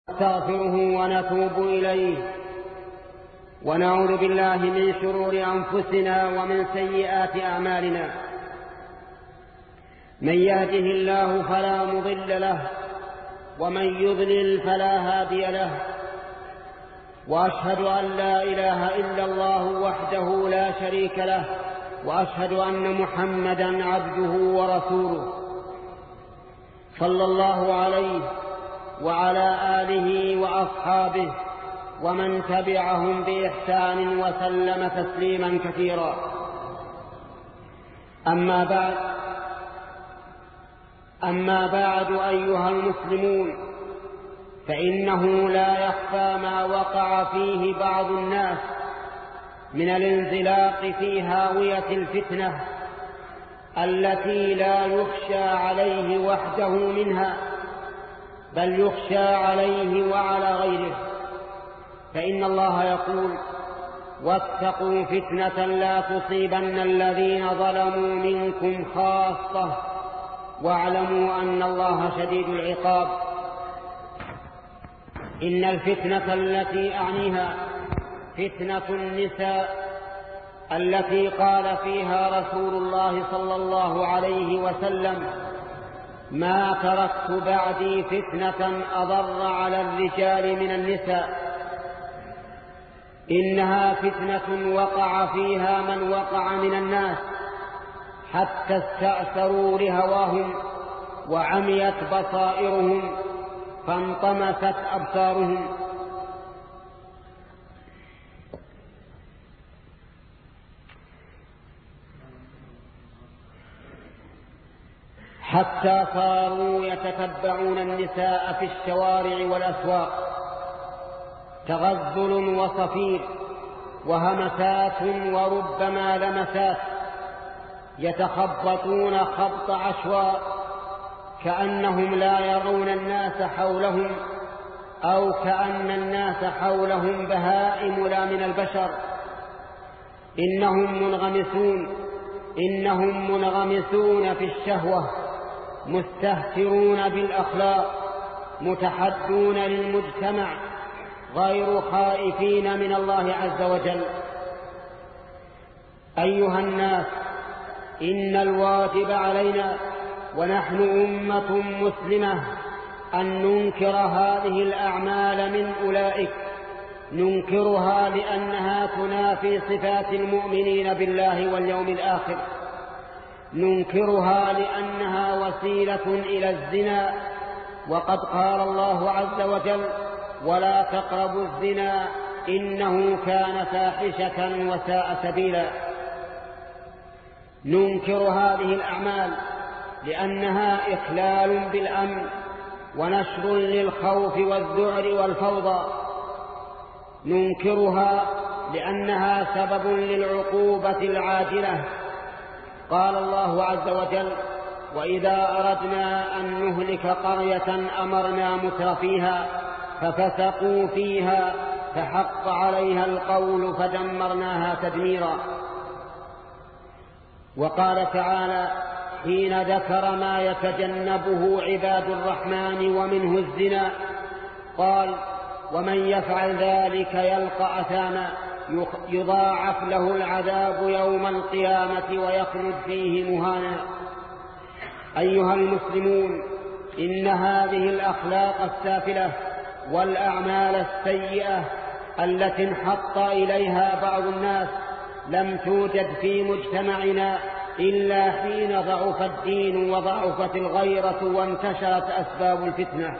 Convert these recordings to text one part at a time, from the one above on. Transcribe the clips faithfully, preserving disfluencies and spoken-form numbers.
نستغفره ونتوب إليه ونعوذ بالله من شرور أنفسنا ومن سيئات أعمالنا. من يهده الله فلا مضل له ومن يضلل فلا هادي له، وأشهد أن لا إله إلا الله وحده لا شريك له، وأشهد أن محمدا عبده ورسوله صلى الله عليه وعلى آله وأصحابه ومن تبعهم بإحسان وسلم تسليما كثيرا. أما بعد أما بعد أيها المسلمون، فإنه لا يخفى ما وقع فيه بعض الناس من الانزلاق في هاوية الفتنة التي لا يخشى عليه وحده منها، بل يخشى عليه وعلى غيره. فإن الله يقول: واتقوا فتنة لا تصيبن الذين ظلموا منكم خاصة واعلموا أن الله شديد العقاب. إن الفتنة التي أعنيها فتنة النساء التي قال فيها رسول الله صلى الله عليه وسلم: ما تركت بعدي فتنة أضر على الرجال من النساء. إنها فتنة وقع فيها من وقع من الناس حتى استأثروا لهواهم وعميت بصائرهم فانطمست أبصارهم، حتى صاروا يتتبعون النساء في الشوارع والأسواق، تغزل وصفير وهمسات وربما لمسات، يتخبطون خبط عشواء كأنهم لا يرون الناس حولهم، أو كأن الناس حولهم بهائم لا من البشر. إنهم منغمسون إنهم منغمسون في الشهوة، مستهترون بالأخلاق، متحدون للمجتمع، غير خائفين من الله عز وجل. أيها الناس، إن الواجب علينا ونحن أمة مسلمة أن ننكر هذه الأعمال من أولئك، ننكرها لأنها تنافي صفات المؤمنين بالله واليوم الآخر، ننكرها لأنها وسيلة إلى الزنا، وقد قال الله عز وجل: ولا تقربوا الزنا إنه كان فاحشة وساء سبيلا. ننكر هذه الأعمال لأنها إخلال بالأمن ونشر للخوف والذعر والفوضى. ننكرها لأنها سبب للعقوبة العاجلة. قال الله عز وجل: وإذا أردنا أن نهلك قرية أمرنا مترفيها ففسقوا فيها فحق عليها القول فدمرناها تدميرا. وقال تعالى حين ذكر ما يتجنبه عباد الرحمن ومنه الزنا، قال: ومن يفعل ذلك يلقى أثاما يضاعف له العذاب يوم القيامة ويخلد فيه مهانا. أيها المسلمون، إن هذه الأخلاق السافلة والأعمال السيئة التي انحط إليها بعض الناس لم توجد في مجتمعنا إلا حين ضعف الدين وضعفت الغيرة وانتشرت أسباب الفتنة.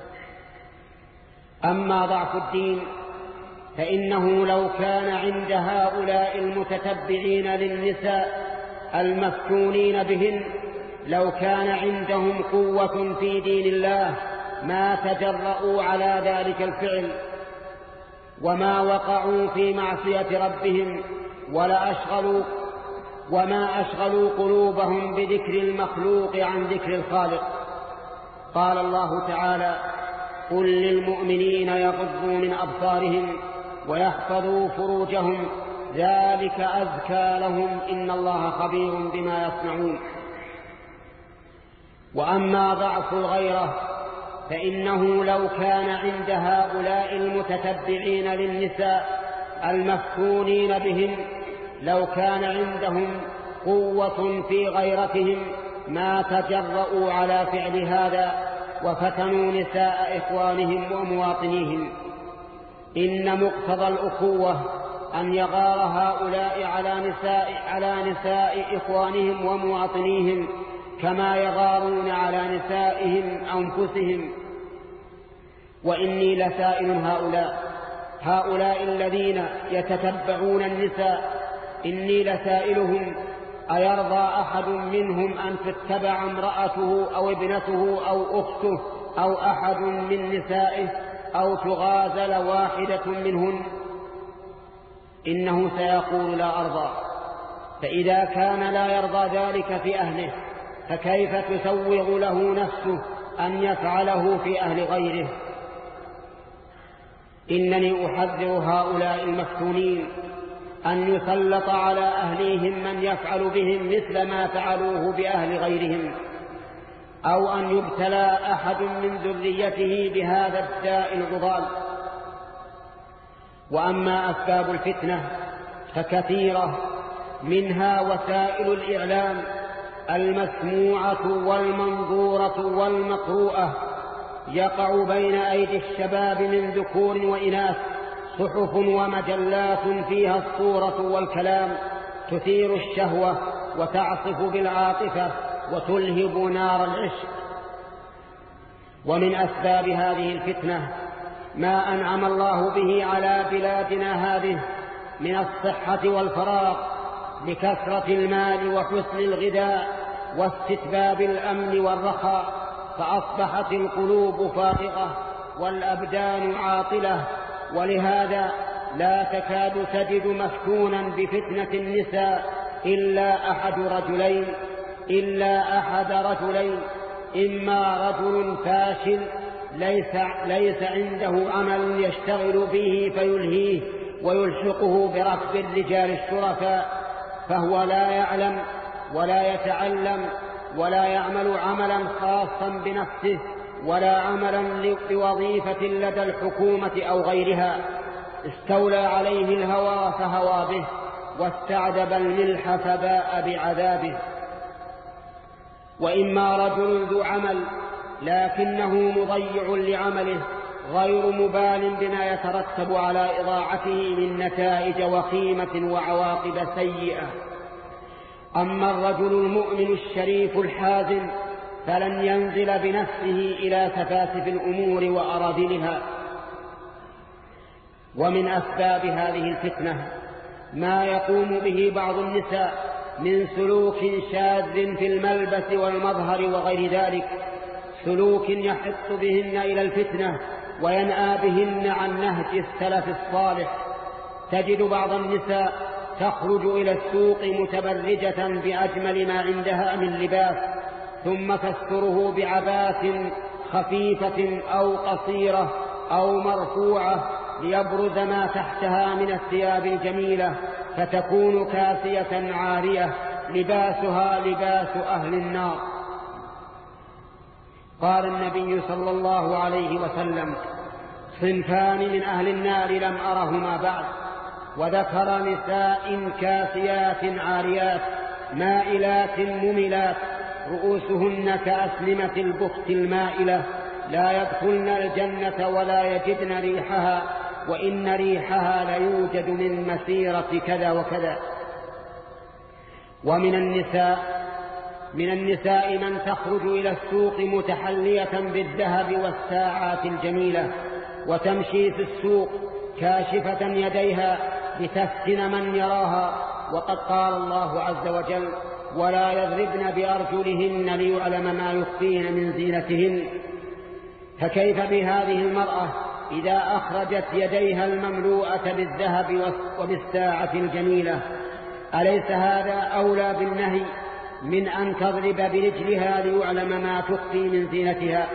أما ضعف الدين فإنه لو كان عند هؤلاء المتتبعين للنساء المفتونين بهن، لو كان عندهم قوة في دين الله ما تجرؤوا على ذلك الفعل وما وقعوا في معصية ربهم، ولا أشغلوا وما أشغلوا قلوبهم بذكر المخلوق عن ذكر الخالق. قال الله تعالى: قل للمؤمنين يغضوا من أبصارهم ويحفظوا فروجهم ذلك أزكى لهم إن الله خبير بما يصنعون. وأما ضعف الغيرة فإنه لو كان عند هؤلاء المتتبعين للنساء المفتونين بهم لو كان عندهم قوة في غيرتهم ما تجرؤوا على فعل هذا وفتنوا نساء إخوانهم ومواطنيهم. إن مقتضى الأخوة أن يغار هؤلاء على نساء, على نساء إخوانهم ومواطنيهم كما يغارون على نسائهم أنفسهم. وإني لسائل هؤلاء هؤلاء الذين يتتبعون النساء إني لسائلهم أيرضى أحد منهم أن تتبع امرأته أو ابنته أو أخته أو أحد من نسائه أو تغازل واحدة منهن؟ إنه سيقول لا أرضى. فإذا كان لا يرضى ذلك في أهله فكيف تسوغ له نفسه أن يفعله في أهل غيره؟ إنني أحذر هؤلاء المفتونين أن يسلط على أهليهم من يفعل بهم مثل ما فعلوه بأهل غيرهم، أو أن يبتلى أحد من ذريته بهذا الداء العضال. وأما أسباب الفتنة فكثيرة، منها وسائل الإعلام المسموعة والمنظورة والمقروءة، يقع بين أيدي الشباب من ذكور وإناث صحف ومجلات فيها الصورة والكلام تثير الشهوة وتعصف بالعاطفة وتلهب نار العشق. ومن أسباب هذه الفتنة ما أنعم الله به على بلادنا هذه من الصحة والفراغ لكثرة المال وحسن الغذاء واستتباب الأمن والرخاء، فأصبحت القلوب فارغة والأبدان عاطلة، ولهذا لا تكاد تجد مفتونا بفتنة النساء إلا أحد رجلين إلا أحد رجلين إما رجل فاشل ليس, ليس عنده عمل يشتغل به فيلهيه ويلحقه بركب الرجال الشرفاء، فهو لا يعلم ولا يتعلم ولا يعمل عملا خاصا بنفسه ولا عملا لوظيفة لدى الحكومة أو غيرها، استولى عليه الهوى فهوى به واستعذب الملح فباء بعذابه. وإما رجل ذو عمل لكنه مضيع لعمله غير مبال بما يترتب على إضاعته من نتائج وخيمة وعواقب سيئة. أما الرجل المؤمن الشريف الحازم فلن ينزل بنفسه إلى سفاسف الأمور وأراذلها. ومن أسباب هذه الفتنة ما يقوم به بعض النساء من سلوك شاذ في الملبس والمظهر وغير ذلك، سلوك يحث بهن إلى الفتنة وينأى بهن عن نهج السلف الصالح. تجد بعض النساء تخرج إلى السوق متبرجة بأجمل ما عندها من لباس، ثم تستره بعباءة خفيفة أو قصيرة أو مرفوعة ليبرز ما تحتها من الثياب الجميلة، فتكون كاسية عارية لباسها لباس أهل النار. قال النبي صلى الله عليه وسلم: صنفان من أهل النار لم أرهما بعد، وذكر نساء كاسيات عاريات مائلات مملات رؤوسهن كأسلمة البخت المائلة لا يدخلن الجنة ولا يجدن ريحها، وإن ريحها ليوجد من مسيرة كذا وكذا. ومن النساء من النساء من تخرج إلى السوق متحلية بالذهب والساعات الجميلة، وتمشي في السوق كاشفة يديها لتفتن من يراها، وقد قال الله عز وجل: ولا يضربن بأرجلهن ليعلم ما يخفين من زينتهن. فكيف بهذه المرأة إذا أخرجت يديها المملوءة بالذهب وبالساعة الجميلة؟ أليس هذا أولى بالنهي من أن تضرب برجلها ليعلم ما تخفي من زينتها؟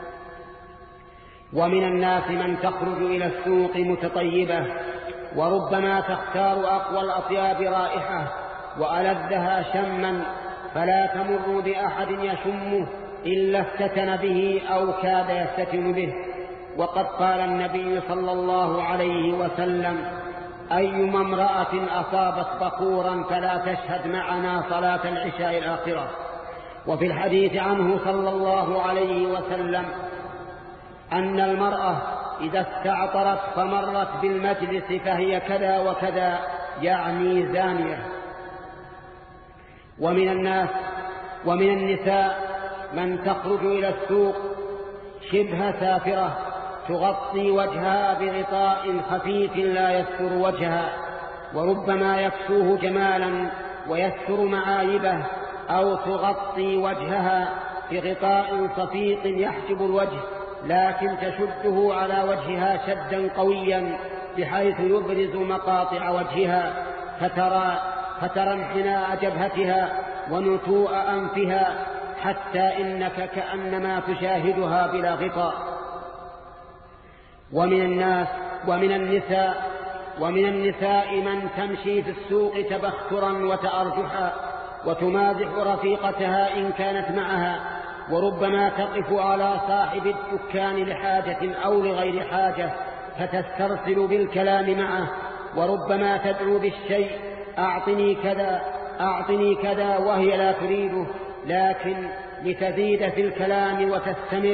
ومن الناس من تخرج إلى السوق متطيبة، وربما تختار أقوى الأطياب رائحة وألذها شما، فلا تمر بأحد يشمه إلا افتتن به أو كاد يفتتن به. وقد قال النبي صلى الله عليه وسلم: أيما امرأة أصابت بخورا فلا تشهد معنا صلاة العشاء الآخرة. وفي الحديث عنه صلى الله عليه وسلم أن المرأة إذا استعطرت فمرت بالمجلس فهي كذا وكذا، يعني زانية. ومن الناس ومن النساء من تخرج إلى السوق شبه سافرة تغطي وجهها بغطاء خفيف لا يستر وجهها، وربما يكسوه جمالا ويستر معايبه، أو تغطي وجهها بغطاء صفيق يحجب الوجه لكن تشده على وجهها شدا قويا بحيث يبرز مقاطع وجهها، فترى, فترى انحناء جبهتها ونتوء أنفها، حتى إنك كأنما تشاهدها بلا غطاء. ومن الناس ومن النساء ومن النساء من تمشي في السوق تبخترا وتأرجحا وتمازح رفيقتها إن كانت معها، وربما تقف على صاحب الدكان لحاجة أو لغير حاجة فتسترسل بالكلام معه، وربما تدعو بالشيء: أعطني كذا أعطني كذا، وهي لا تريده لكن لتزيد في الكلام وتستمر،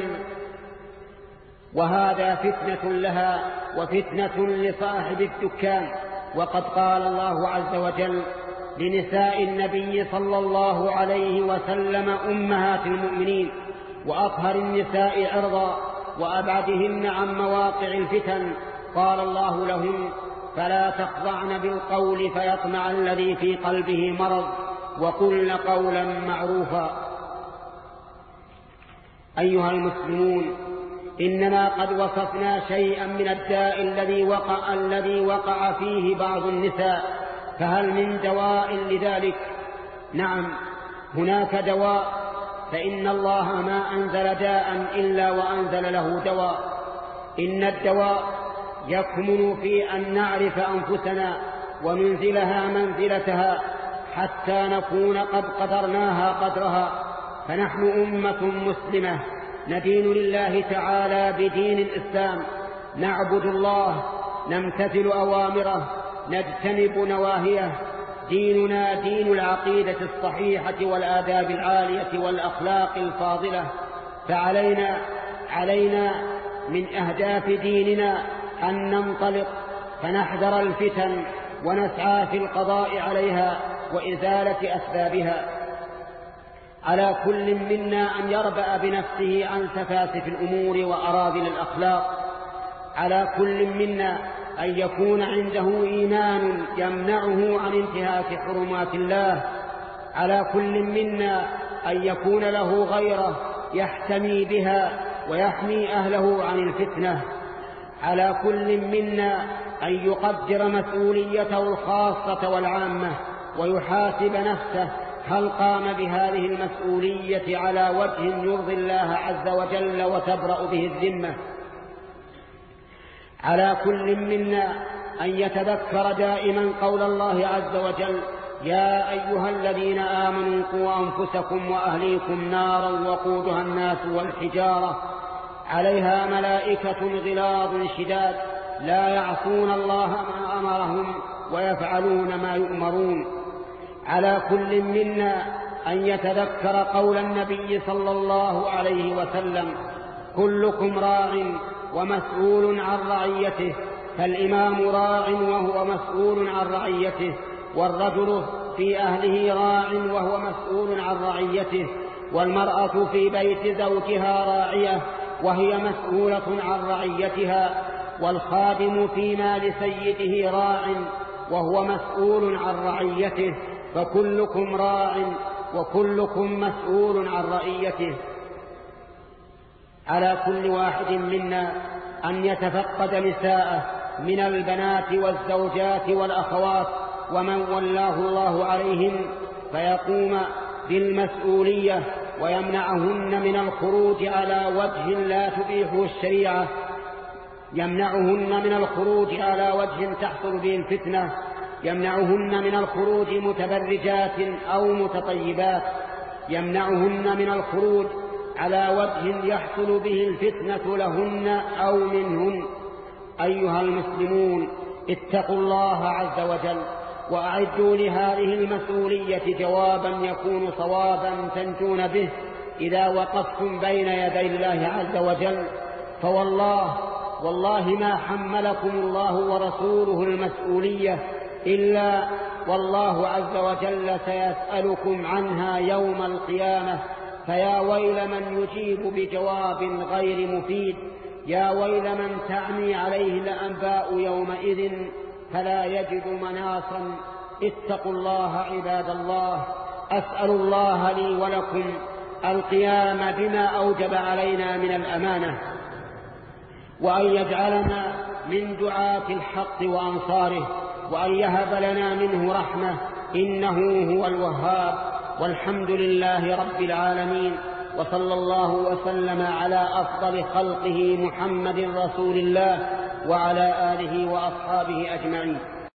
وهذا فتنة لها وفتنة لصاحب الدكان. وقد قال الله عز وجل لنساء النبي صلى الله عليه وسلم: أمهات المؤمنين، وأطهر النساء عرضا وأبعدهن عن مواقع الفتن. قال الله لهم: فلا تخضعن بالقول فيطمع الذي في قلبه مرض وقلن قولا معروفا. أيها المسلمون، إننا قد وصفنا شيئا من الداء الذي وقع, الذي وقع فيه بعض النساء، فهل من دواء لذلك؟ نعم، هناك دواء، فإن الله ما أنزل داء إلا وأنزل له دواء. إن الدواء يكمن في أن نعرف أنفسنا وننزلها منزلتها حتى نكون قد قدرناها قدرها. فنحن أمة مسلمة ندين لله تعالى بدين الإسلام، نعبد الله، نمتثل أوامره، نجتنب نواهيه. ديننا دين العقيدة الصحيحة والآداب العالية والأخلاق الفاضلة. فعلينا علينا من أهداف ديننا أن ننطلق فنحذر الفتن ونسعى في القضاء عليها وإزالة أسبابها. على كل منا أن يربأ بنفسه عن سفاسف الأمور وأراذل الأخلاق. على كل منا أن يكون عنده إيمان يمنعه عن انتهاك حرمات الله. على كل منا أن يكون له غيره يحتمي بها ويحمي أهله عن الفتنة. على كل منا أن يقدر مسؤوليته الخاصة والعامة ويحاسب نفسه هل قام بهذه المسؤولية على وجه يرضي الله عز وجل وتبرأ به الذمة. على كل منا أن يتذكر دائما قول الله عز وجل: يا أيها الذين آمنوا قوا أنفسكم وأهليكم نارا وقودها الناس والحجارة عليها ملائكة غلاظ شداد لا يعصون الله ما أمرهم ويفعلون ما يؤمرون. على كل منا أن يتذكر قول النبي صلى الله عليه وسلم: كلكم راع ومسؤول عن رعيته، فالإمام راع وهو مسؤول عن رعيته، والرجل في أهله راع وهو مسؤول عن رعيته، والمرأة في بيت زوجها راعية وهي مسؤولة عن رعيتها، والخادم في مال سيده راع وهو مسؤول عن رعيته، فكلكم راع وكلكم مسؤول عن رعيته. على كل واحد منا أن يتفقد نساءه من البنات والزوجات والأخوات ومن ولاه الله عليهم فيقوم بالمسؤولية ويمنعهن من الخروج على وجه لا تبيحه الشريعة، يمنعهن من الخروج على وجه تحصل به الفتنة، يمنعهن من الخروج متبرجات أو متطيبات، يمنعهن من الخروج على وجه يحصل به الفتنة لهن أو منهن. أيها المسلمون، اتقوا الله عز وجل وأعدوا لهذه المسؤولية جوابا يكون صوابا تنجون به إذا وقفتم بين يدي الله عز وجل. فوالله والله ما حملكم الله ورسوله المسؤولية إلا والله عز وجل سيسألكم عنها يوم القيامة. فيا ويل من يجيب بجواب غير مفيد، يا ويل من تعمي عليه الأنباء يومئذ فلا يجد مناصا. اتقوا الله عباد الله. أسأل الله لي ولكم القيام بما أوجب علينا من الأمانة، وأن يجعلنا من دعاة الحق وأنصاره، وأن يهب لنا منه رحمة إنه هو الوهاب. والحمد لله رب العالمين، وصلى الله وسلم على أفضل خلقه محمد رسول الله وعلى آله وأصحابه أجمعين.